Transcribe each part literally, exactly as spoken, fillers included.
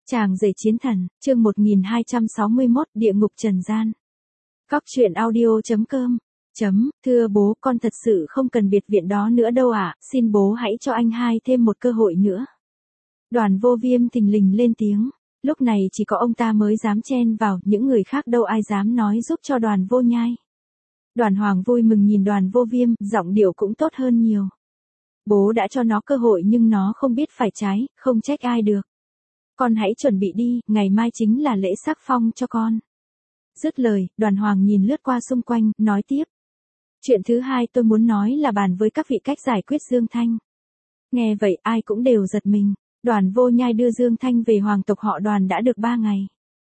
Chàng rể chiến thần, chương một nghìn hai trăm sáu mươi mốt, địa ngục trần gian. Cóc truyện audio chấm com. Chấm, thưa bố, con thật sự không cần biệt viện đó nữa đâu ạ, xin bố hãy cho anh hai thêm một cơ hội nữa. Đoàn Vô Viêm thình lình lên tiếng, lúc này chỉ có ông ta mới dám chen vào, những người khác đâu ai dám nói giúp cho Đoàn Vô Nhai. Đoàn Hoàng vui mừng nhìn Đoàn Vô Viêm, giọng điệu cũng tốt hơn nhiều. Bố đã cho nó cơ hội nhưng nó không biết phải trái, không trách ai được. Con hãy chuẩn bị đi, ngày mai chính là lễ sắc phong cho con. Dứt lời, Đoàn Hoàng nhìn lướt qua xung quanh, nói tiếp. Chuyện thứ hai tôi muốn nói là bàn với các vị cách giải quyết Dương Thanh. Nghe vậy ai cũng đều giật mình. Đoàn Vô Nhai đưa Dương Thanh về hoàng tộc họ Đoàn đã được ba ngày.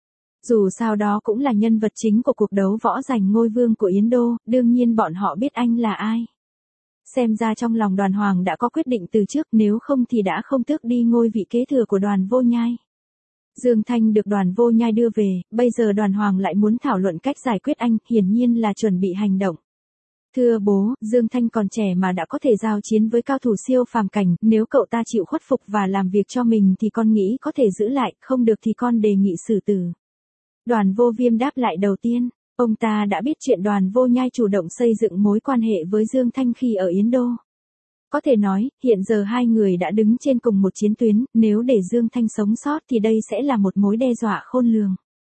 Dù sao đó cũng là nhân vật chính của cuộc đấu võ giành ngôi vương của Yến Đô, đương nhiên bọn họ biết anh là ai. Xem ra trong lòng Đoàn Hoàng đã có quyết định từ trước, nếu không thì đã không tước đi ngôi vị kế thừa của Đoàn Vô Nhai. Dương Thanh được Đoàn Vô Nhai đưa về, bây giờ Đoàn Hoàng lại muốn thảo luận cách giải quyết anh, hiển nhiên là chuẩn bị hành động. Thưa bố, Dương Thanh còn trẻ mà đã có thể giao chiến với cao thủ siêu phàm cảnh, nếu cậu ta chịu khuất phục và làm việc cho mình thì con nghĩ có thể giữ lại, không được thì con đề nghị xử tử. Đoàn Vô Viêm đáp lại đầu tiên, ông ta đã biết chuyện Đoàn Vô Nhai chủ động xây dựng mối quan hệ với Dương Thanh khi ở Yến Đô. Có thể nói, hiện giờ hai người đã đứng trên cùng một chiến tuyến, nếu để Dương Thanh sống sót thì đây sẽ là một mối đe dọa khôn lường.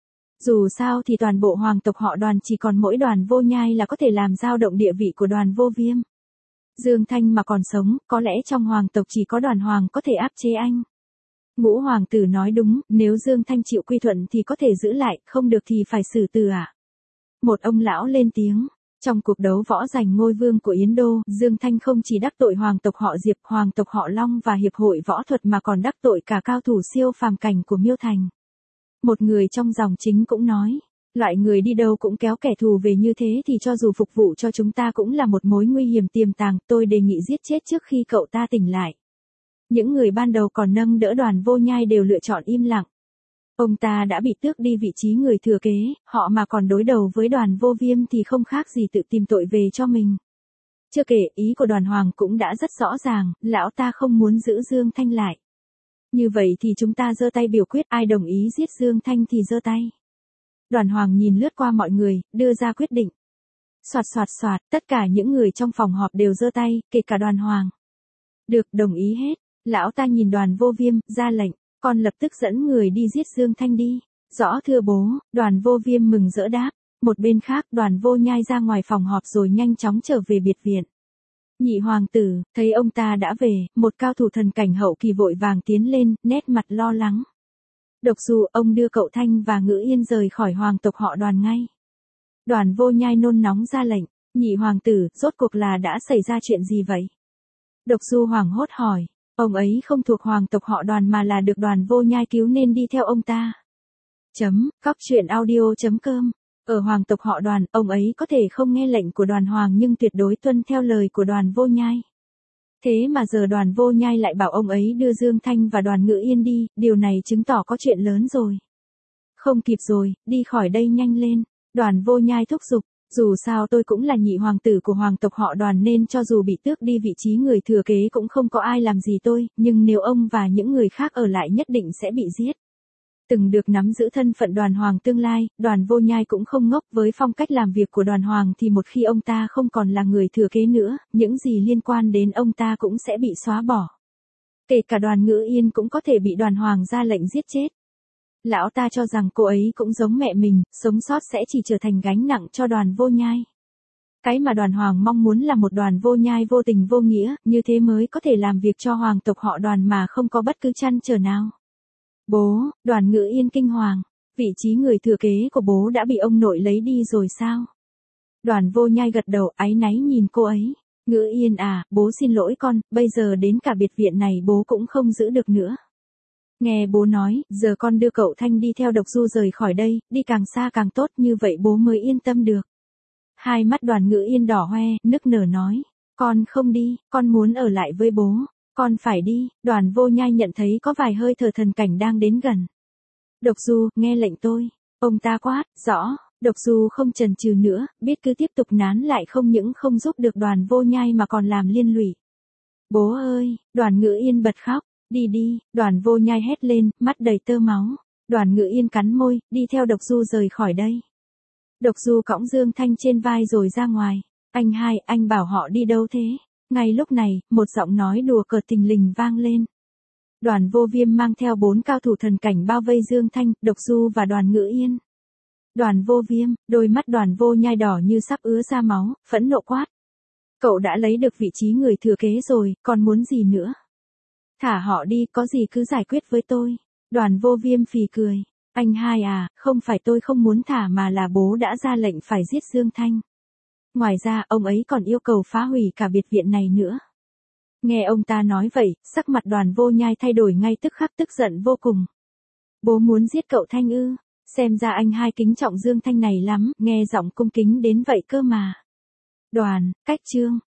Dù sao thì toàn bộ hoàng tộc họ Đoàn chỉ còn mỗi Đoàn Vô Nhai là có thể làm dao động địa vị của Đoàn Vô Viêm. Dương Thanh mà còn sống, có lẽ trong hoàng tộc chỉ có Đoàn Hoàng có thể áp chế anh. Ngũ hoàng tử nói đúng, nếu Dương Thanh chịu quy thuận thì có thể giữ lại, không được thì phải xử tử ạ. À? Một ông lão lên tiếng. Trong cuộc đấu võ giành ngôi vương của Yến Đô, Dương Thanh không chỉ đắc tội hoàng tộc họ Diệp, hoàng tộc họ Long và hiệp hội võ thuật mà còn đắc tội cả cao thủ siêu phàm cảnh của Miêu Thành. Một người trong dòng chính cũng nói, loại người đi đâu cũng kéo kẻ thù về như thế thì cho dù phục vụ cho chúng ta cũng là một mối nguy hiểm tiềm tàng, tôi đề nghị giết chết trước khi cậu ta tỉnh lại. Những người ban đầu còn nâng đỡ Đoàn Vô Nhai đều lựa chọn im lặng. Ông ta đã bị tước đi vị trí người thừa kế, họ mà còn đối đầu với Đoàn Vô Viêm thì không khác gì tự tìm tội về cho mình. Chưa kể, ý của Đoàn Hoàng cũng đã rất rõ ràng, lão ta không muốn giữ Dương Thanh lại. Như vậy thì chúng ta giơ tay biểu quyết, ai đồng ý giết Dương Thanh thì giơ tay. Đoàn Hoàng nhìn lướt qua mọi người, đưa ra quyết định. Soạt soạt soạt, tất cả những người trong phòng họp đều giơ tay, kể cả Đoàn Hoàng. Được, đồng ý hết. Lão ta nhìn Đoàn Vô Viêm, ra lệnh. Con lập tức dẫn người đi giết Dương Thanh đi. Rõ thưa bố, Đoàn Vô Viêm mừng rỡ đáp. Một bên khác, Đoàn Vô Nhai ra ngoài phòng họp rồi nhanh chóng trở về biệt viện. Nhị hoàng tử, thấy ông ta đã về, một cao thủ thần cảnh hậu kỳ vội vàng tiến lên, nét mặt lo lắng. Độc Du, ông đưa cậu Thanh và Ngữ Yên rời khỏi hoàng tộc họ Đoàn ngay. Đoàn Vô Nhai nôn nóng ra lệnh. Nhị hoàng tử, rốt cuộc là đã xảy ra chuyện gì vậy? Độc Du hoảng hốt hỏi. Ông ấy không thuộc hoàng tộc họ Đoàn mà là được Đoàn Vô Nhai cứu nên đi theo ông ta. Chấm, cóc truyện audio chấm com. Ở hoàng tộc họ Đoàn, ông ấy có thể không nghe lệnh của Đoàn Hoàng nhưng tuyệt đối tuân theo lời của Đoàn Vô Nhai. Thế mà giờ Đoàn Vô Nhai lại bảo ông ấy đưa Dương Thanh và Đoàn Ngữ Yên đi, điều này chứng tỏ có chuyện lớn rồi. Không kịp rồi, đi khỏi đây nhanh lên. Đoàn Vô Nhai thúc giục. Dù sao tôi cũng là nhị hoàng tử của hoàng tộc họ Đoàn nên cho dù bị tước đi vị trí người thừa kế cũng không có ai làm gì tôi, nhưng nếu ông và những người khác ở lại nhất định sẽ bị giết. Từng được nắm giữ thân phận Đoàn Hoàng tương lai, Đoàn Vô Nhai cũng không ngốc, với phong cách làm việc của Đoàn Hoàng thì một khi ông ta không còn là người thừa kế nữa, những gì liên quan đến ông ta cũng sẽ bị xóa bỏ. Kể cả Đoàn Ngữ Yên cũng có thể bị Đoàn Hoàng ra lệnh giết chết. Lão ta cho rằng cô ấy cũng giống mẹ mình, sống sót sẽ chỉ trở thành gánh nặng cho Đoàn Vô Nhai. Cái mà Đoàn Hoàng mong muốn là một Đoàn Vô Nhai vô tình vô nghĩa, như thế mới có thể làm việc cho hoàng tộc họ Đoàn mà không có bất cứ trăn trở nào. Bố, Đoàn Ngữ Yên kinh hoàng, vị trí người thừa kế của bố đã bị ông nội lấy đi rồi sao? Đoàn Vô Nhai gật đầu, áy náy nhìn cô ấy. Ngữ Yên à, bố xin lỗi con, bây giờ đến cả biệt viện này bố cũng không giữ được nữa. Nghe bố nói, giờ con đưa cậu Thanh đi theo Độc Du rời khỏi đây, đi càng xa càng tốt, như vậy bố mới yên tâm được. Hai mắt Đoàn Ngữ Yên đỏ hoe, nức nở nói. Con không đi, con muốn ở lại với bố. Con phải đi. Đoàn Vô Nhai nhận thấy có vài hơi thở thần cảnh đang đến gần. Độc Du, nghe lệnh tôi. Ông ta quát, rõ. Độc Du không chần chừ nữa, biết cứ tiếp tục nán lại không những không giúp được Đoàn Vô Nhai mà còn làm liên lụy. Bố ơi, Đoàn Ngữ Yên bật khóc. Đi đi, Đoàn Vô Nhai hét lên, mắt đầy tơ máu. Đoàn Ngự Yên cắn môi, đi theo Độc Du rời khỏi đây. Độc Du cõng Dương Thanh trên vai rồi ra ngoài. Anh hai, anh bảo họ đi đâu thế? Ngay lúc này, một giọng nói đùa cợt thình lình vang lên. Đoàn Vô Viêm mang theo bốn cao thủ thần cảnh bao vây Dương Thanh, Độc Du và Đoàn Ngự Yên. Đoàn Vô Viêm, đôi mắt Đoàn Vô Nhai đỏ như sắp ứa ra máu, phẫn nộ quát. Cậu đã lấy được vị trí người thừa kế rồi, còn muốn gì nữa? Thả họ đi, có gì cứ giải quyết với tôi. Đoàn Vô Viêm phì cười. Anh hai à, không phải tôi không muốn thả mà là bố đã ra lệnh phải giết Dương Thanh. Ngoài ra, ông ấy còn yêu cầu phá hủy cả biệt viện này nữa. Nghe ông ta nói vậy, sắc mặt Đoàn Vô Nhai thay đổi ngay tức khắc, tức giận vô cùng. Bố muốn giết cậu Thanh ư? Xem ra anh hai kính trọng Dương Thanh này lắm, nghe giọng cung kính đến vậy cơ mà. Đoàn, cách chương,